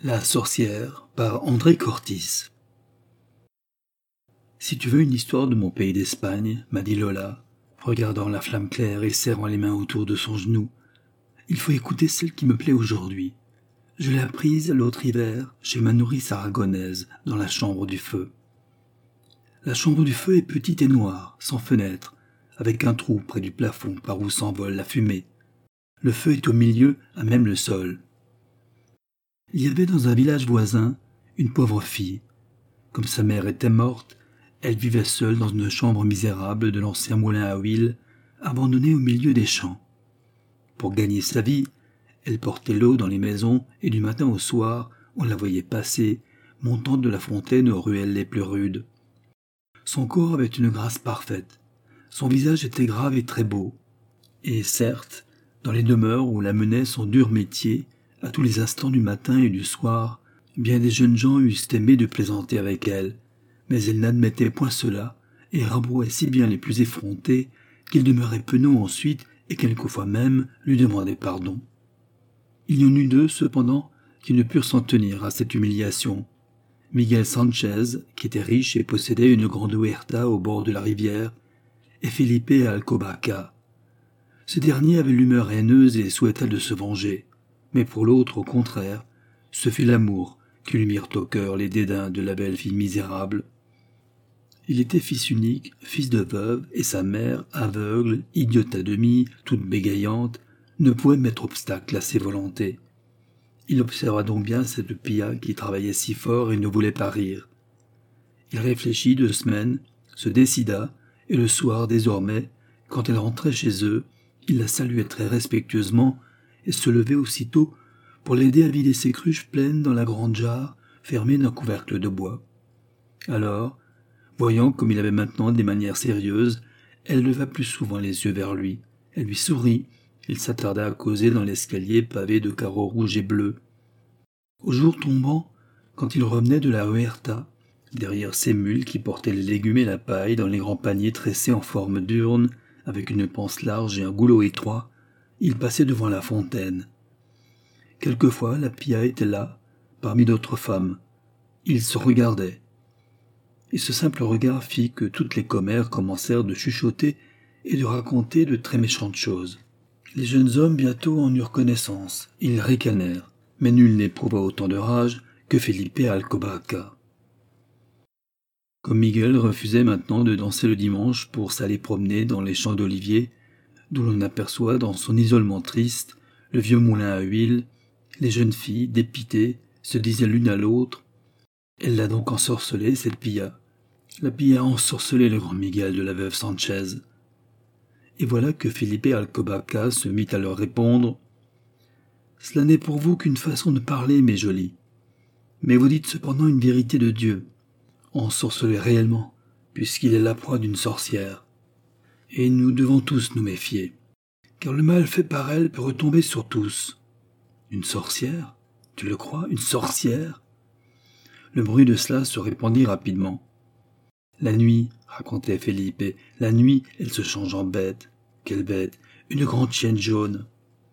La sorcière par André Cortis. Si tu veux une histoire de mon pays d'Espagne, m'a dit Lola, regardant la flamme claire et serrant les mains autour de son genou, il faut écouter celle qui me plaît aujourd'hui. Je l'ai apprise l'autre hiver chez ma nourrice aragonaise dans la chambre du feu. La chambre du feu est petite et noire, sans fenêtre, avec un trou près du plafond par où s'envole la fumée. Le feu est au milieu, à même le sol. Il y avait dans un village voisin une pauvre fille. Comme sa mère était morte, elle vivait seule dans une chambre misérable de l'ancien moulin à huile, abandonné au milieu des champs. Pour gagner sa vie, elle portait l'eau dans les maisons et du matin au soir, on la voyait passer, montant de la fontaine aux ruelles les plus rudes. Son corps avait une grâce parfaite. Son visage était grave et très beau. Et certes, dans les demeures où la menait son dur métier, à tous les instants du matin et du soir, bien des jeunes gens eussent aimé de plaisanter avec elle, mais elle n'admettait point cela, et rabrouait si bien les plus effrontés qu'ils demeuraient penauds ensuite et quelquefois même lui demandaient pardon. Il y en eut deux, cependant, qui ne purent s'en tenir à cette humiliation. Miguel Sanchez, qui était riche et possédait une grande huerta au bord de la rivière, et Felipe Alcobaca. Ce dernier avait l'humeur haineuse et souhaita de se venger. Mais pour l'autre, au contraire, ce fut l'amour qui lui mirent au cœur les dédains de la belle fille misérable. Il était fils unique, fils de veuve, et sa mère, aveugle, idiote à demi, toute bégayante, ne pouvait mettre obstacle à ses volontés. Il observa donc bien cette Pia qui travaillait si fort et ne voulait pas rire. Il réfléchit 2 semaines, se décida, et le soir désormais, quand elle rentrait chez eux, il la saluait très respectueusement et se levait aussitôt pour l'aider à vider ses cruches pleines dans la grande jarre fermée d'un couvercle de bois. Alors, voyant comme il avait maintenant des manières sérieuses, elle leva plus souvent les yeux vers lui. Elle lui sourit. Il s'attarda à causer dans l'escalier pavé de carreaux rouges et bleus. Au jour tombant, quand il revenait de la huerta, derrière ses mules qui portaient les légumes et la paille dans les grands paniers tressés en forme d'urne, avec une panse large et un goulot étroit, il passait devant la fontaine. Quelquefois, la Pia était là, parmi d'autres femmes. Ils se regardaient. Et ce simple regard fit que toutes les commères commencèrent de chuchoter et de raconter de très méchantes choses. Les jeunes hommes bientôt en eurent connaissance. Ils ricanèrent, mais nul n'éprouva autant de rage que Felipe Alcobaca. Comme Miguel refusait maintenant de danser le dimanche pour s'aller promener dans les champs d'oliviers, d'où l'on aperçoit dans son isolement triste le vieux moulin à huile, les jeunes filles, dépitées, se disaient l'une à l'autre « Elle l'a donc ensorcelé, cette Pia. La Pia a ensorcelé le grand Miguel de la veuve Sanchez. » Et voilà que Felipe Alcobaca se mit à leur répondre « Cela n'est pour vous qu'une façon de parler, mes jolies. Mais vous dites cependant une vérité de Dieu. Ensorcelé réellement, puisqu'il est la proie d'une sorcière. Et nous devons tous nous méfier, car le mal fait par elle peut retomber sur tous. Une sorcière? Tu le crois, une sorcière? » Le bruit de cela se répandit rapidement. La nuit, racontait Felipe, la nuit, elle se change en bête. Quelle bête? Une grande chienne jaune.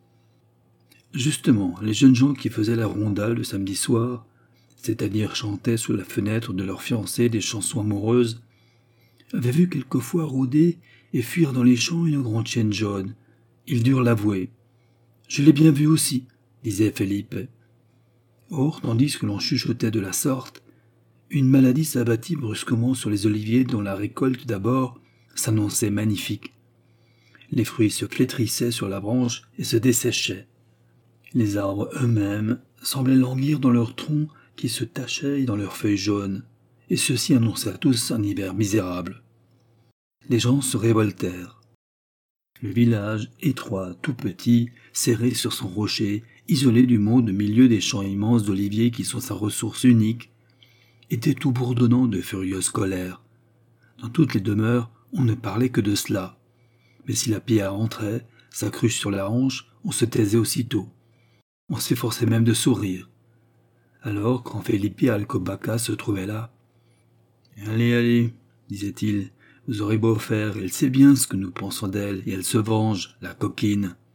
Justement, les jeunes gens qui faisaient la ronda le samedi soir, c'est-à-dire chantaient sous la fenêtre de leur fiancé des chansons amoureuses, avaient vu quelquefois rôder et fuir dans les champs une grande chienne jaune. Ils durent l'avouer. « Je l'ai bien vue aussi, » disait Felipe. Or, tandis que l'on chuchotait de la sorte, une maladie s'abattit brusquement sur les oliviers dont la récolte d'abord s'annonçait magnifique. Les fruits se flétrissaient sur la branche et se desséchaient. Les arbres eux-mêmes semblaient languir dans leurs troncs qui se tachaient dans leurs feuilles jaunes, et ceci annonçait à tous un hiver misérable. Les gens se révoltèrent. Le village, étroit, tout petit, serré sur son rocher, isolé du monde au milieu des champs immenses d'oliviers qui sont sa ressource unique, était tout bourdonnant de furieuse colère. Dans toutes les demeures, on ne parlait que de cela. Mais si la Pia entrait, sa cruche sur la hanche, on se taisait aussitôt. On s'efforçait même de sourire. Alors, quand Felipe Alcobaca se trouvait là, « Allez, allez, disait-il, vous aurez beau faire, elle sait bien ce que nous pensons d'elle, et elle se venge, la coquine. »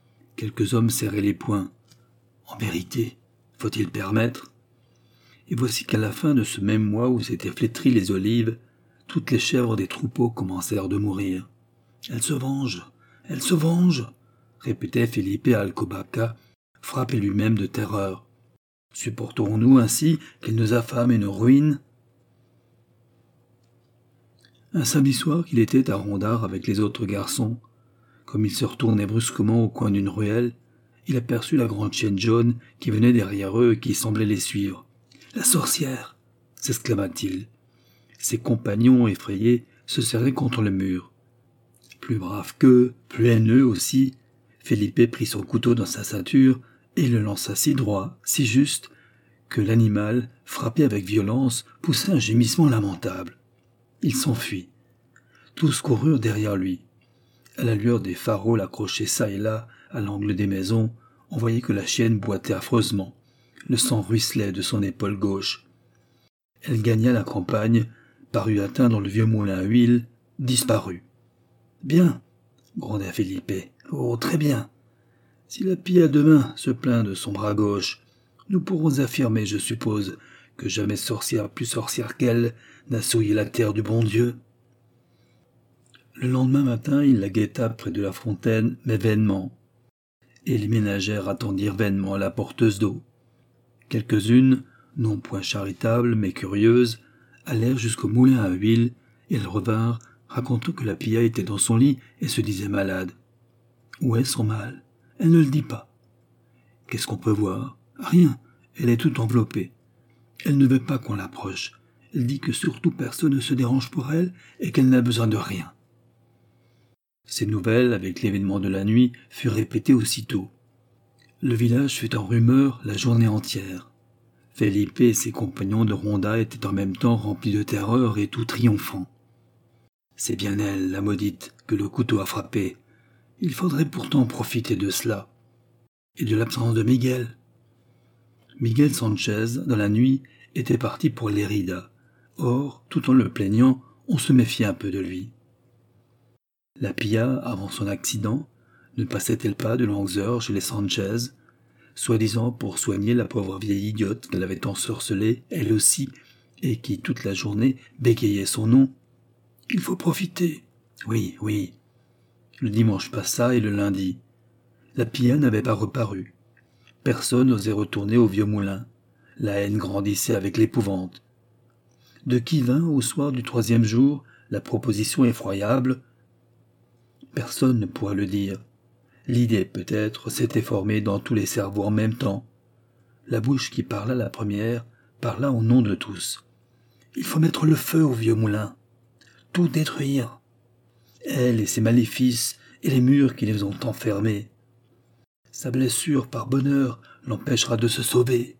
Quelques hommes serraient les poings. En vérité, faut-il permettre? Et voici qu'à la fin de ce même mois où s'étaient flétries les olives, toutes les chèvres des troupeaux commencèrent de mourir. « Elle se venge, elle se venge !» répétait Felipe Alcobaça, frappé lui-même de terreur. « Supporterons-nous ainsi qu'elle nous affame et nous ruine ?» Un samedi soir qu'il était à Rondard avec les autres garçons, comme il se retournait brusquement au coin d'une ruelle, il aperçut la grande chienne jaune qui venait derrière eux et qui semblait les suivre. « La sorcière !» s'exclama-t-il. Ses compagnons, effrayés, se serraient contre le mur. Plus brave qu'eux, plus haineux aussi, Felipe prit son couteau dans sa ceinture et le lança si droit, si juste, que l'animal, frappé avec violence, poussa un gémissement lamentable. Il s'enfuit. Tous coururent derrière lui. À la lueur des faroles accrochés çà et là à l'angle des maisons, on voyait que la chienne boitait affreusement. Le sang ruisselait de son épaule gauche. Elle gagna la campagne, parut atteindre le vieux moulin à huile, disparut. « Bien !» gronda Felipe. « Oh, très bien ! Si la pilla demain se plaint de son bras gauche, nous pourrons affirmer, je suppose, que jamais sorcière plus sorcière qu'elle n'a souillé la terre du bon Dieu. » Le lendemain matin, il la guetta près de la fontaine, mais vainement. Et les ménagères attendirent vainement la porteuse d'eau. Quelques-unes, non point charitables, mais curieuses, allèrent jusqu'au moulin à huile, et elles revinrent, racontant que la pilla était dans son lit et se disait malade. Où est son mal? Elle ne le dit pas. Qu'est-ce qu'on peut voir? Rien, elle est toute enveloppée. Elle ne veut pas qu'on l'approche. Elle dit que surtout personne ne se dérange pour elle et qu'elle n'a besoin de rien. Ces nouvelles, avec l'événement de la nuit, furent répétées aussitôt. Le village fut en rumeur la journée entière. Felipe et ses compagnons de ronda étaient en même temps remplis de terreur et tout triomphants. C'est bien elle, la maudite, que le couteau a frappée. Il faudrait pourtant profiter de cela. Et de l'absence de Miguel. Miguel Sanchez, dans la nuit, était parti pour Lérida. Or, tout en le plaignant, on se méfiait un peu de lui. La pilla, avant son accident, ne passait-elle pas de longues heures chez les Sanchez, soi-disant pour soigner la pauvre vieille idiote qu'elle avait ensorcelée, elle aussi, et qui, toute la journée, bégayait son nom? Il faut profiter. Oui, oui. Le dimanche passa et le lundi. La pilla n'avait pas reparu. Personne n'osait retourner au vieux moulin. La haine grandissait avec l'épouvante. De qui vint, au soir du 3e jour, la proposition effroyable? Personne ne pourra le dire. L'idée, peut-être, s'était formée dans tous les cerveaux en même temps. La bouche qui parla la première parla au nom de tous. Il faut mettre le feu au vieux moulin. Tout détruire. Elle et ses maléfices et les murs qui les ont enfermés. Sa blessure, par bonheur, l'empêchera de se sauver.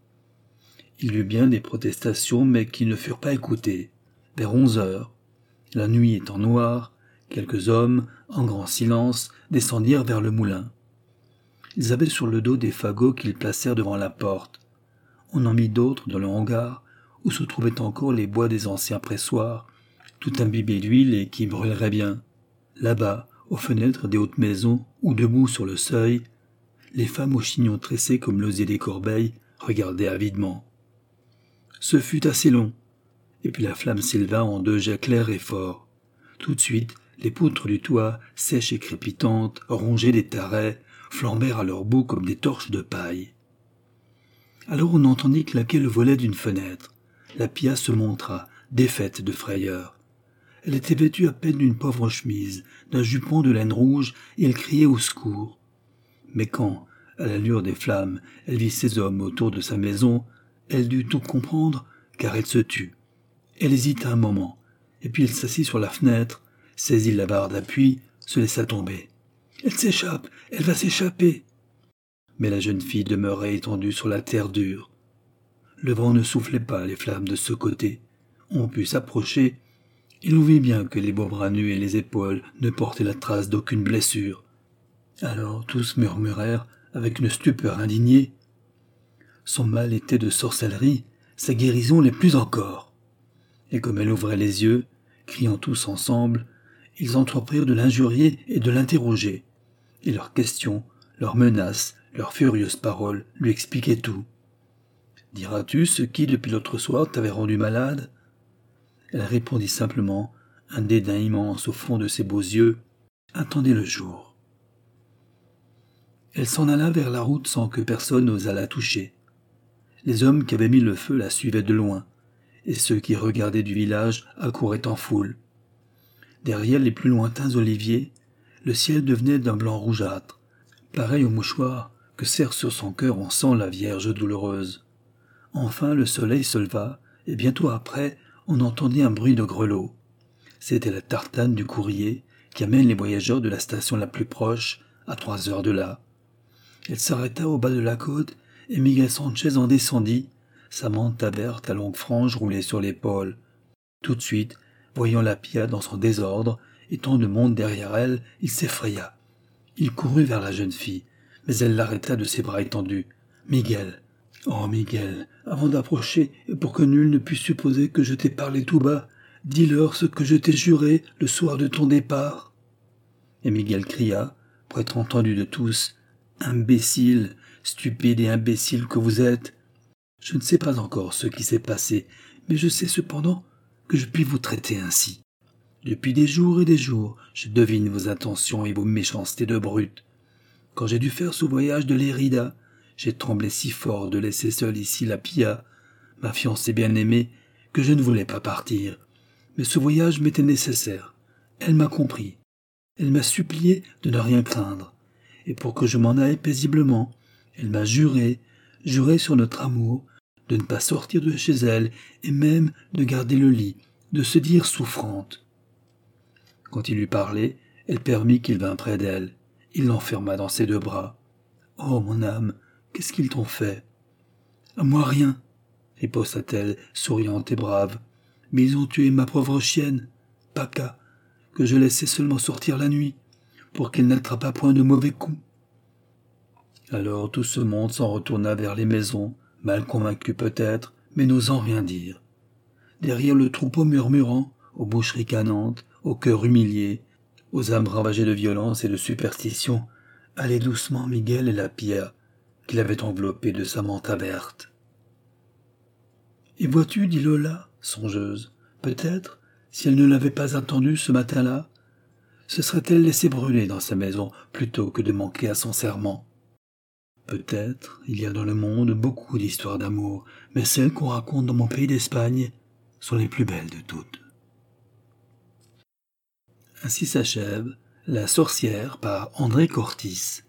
Il y eut bien des protestations, mais qui ne furent pas écoutées. Vers 11 heures, la nuit étant noire, quelques hommes, en grand silence, descendirent vers le moulin. Ils avaient sur le dos des fagots qu'ils placèrent devant la porte. On en mit d'autres dans le hangar, où se trouvaient encore les bois des anciens pressoirs, tout imbibés d'huile et qui brûleraient bien. Là-bas, aux fenêtres des hautes maisons, ou debout sur le seuil, les femmes aux chignons tressés comme l'osier des corbeilles regardaient avidement. Ce fut assez long, et puis la flamme s'éleva en 2 jets clairs et forts. Tout de suite, les poutres du toit, sèches et crépitantes, rongées des tarets, flambèrent à leur bout comme des torches de paille. Alors on entendit claquer le volet d'une fenêtre. La pilla se montra, défaite de frayeur. Elle était vêtue à peine d'une pauvre chemise, d'un jupon de laine rouge, et elle criait au secours. Mais quand, à la lueur des flammes, elle vit ces hommes autour de sa maison, elle dut tout comprendre, car elle se tut. Elle hésita un moment, et puis elle s'assit sur la fenêtre, saisit la barre d'appui, se laissa tomber. « Elle s'échappe, elle va s'échapper !» Mais la jeune fille demeurait étendue sur la terre dure. Le vent ne soufflait pas les flammes de ce côté. On put s'approcher, et l'on vit bien que les beaux bras nus et les épaules ne portaient la trace d'aucune blessure. Alors tous murmurèrent, avec une stupeur indignée, « Son mal était de sorcellerie, sa guérison l'est plus encore. » Et comme elle ouvrait les yeux, criant tous ensemble, ils entreprirent de l'injurier et de l'interroger. Et leurs questions, leurs menaces, leurs furieuses paroles lui expliquaient tout. Diras-tu ce qui, depuis l'autre soir, t'avait rendu malade ?» Elle répondit simplement, un dédain immense au fond de ses beaux yeux. « Attendez le jour. » Elle s'en alla vers la route sans que personne osât la toucher. Les hommes qui avaient mis le feu la suivaient de loin, et ceux qui regardaient du village accouraient en foule. Derrière les plus lointains oliviers, le ciel devenait d'un blanc rougeâtre, pareil au mouchoir que serre sur son cœur en sang la Vierge douloureuse. Enfin le soleil se leva, et bientôt après, on entendit un bruit de grelots. C'était la tartane du courrier qui amène les voyageurs de la station la plus proche, à 3 heures de là. Elle s'arrêta au bas de la côte, et Miguel Sanchez en descendit, sa manta verte à longues franges roulée sur l'épaule. Tout de suite, voyant la Pia dans son désordre, et tant de monde derrière elle, il s'effraya. Il courut vers la jeune fille, mais elle l'arrêta de ses bras étendus. « Miguel, oh Miguel, avant d'approcher, et pour que nul ne puisse supposer que je t'ai parlé tout bas, dis-leur ce que je t'ai juré le soir de ton départ. » Et Miguel cria, pour être entendu de tous, « Imbécile, stupide et imbécile que vous êtes. Je ne sais pas encore ce qui s'est passé, mais je sais cependant que je puis vous traiter ainsi. Depuis des jours et des jours, je devine vos intentions et vos méchancetés de brute. Quand j'ai dû faire ce voyage de Lérida, j'ai tremblé si fort de laisser seule ici la Pia, ma fiancée bien-aimée, que je ne voulais pas partir. Mais ce voyage m'était nécessaire. Elle m'a compris. Elle m'a supplié de ne rien craindre. Et pour que je m'en aille paisiblement, elle m'a juré sur notre amour, de ne pas sortir de chez elle et même de garder le lit, de se dire souffrante. Quand il lui parlait, elle permit qu'il vînt près d'elle. Il l'enferma dans ses 2 bras. « Oh, mon âme, qu'est-ce qu'ils t'ont fait ?»« À moi rien, » riposta-t-elle, souriante et brave. « Mais ils ont tué ma pauvre chienne, Paca, que je laissais seulement sortir la nuit, pour qu'elle n'attrapât point de mauvais coups. » Alors tout ce monde s'en retourna vers les maisons, mal convaincu peut-être, mais n'osant rien dire. Derrière le troupeau murmurant, aux bouches ricanantes, au cœur humilié, aux âmes ravagées de violence et de superstition, allaient doucement Miguel et la Pia, qu'il avait enveloppée de sa manta verte. « Et vois-tu, dit Lola, songeuse, peut-être, si elle ne l'avait pas attendu ce matin-là, se serait-elle laissée brûler dans sa maison plutôt que de manquer à son serment. Peut-être il y a dans le monde beaucoup d'histoires d'amour, mais celles qu'on raconte dans mon pays d'Espagne sont les plus belles de toutes. » Ainsi s'achève La sorcière par André Cortis.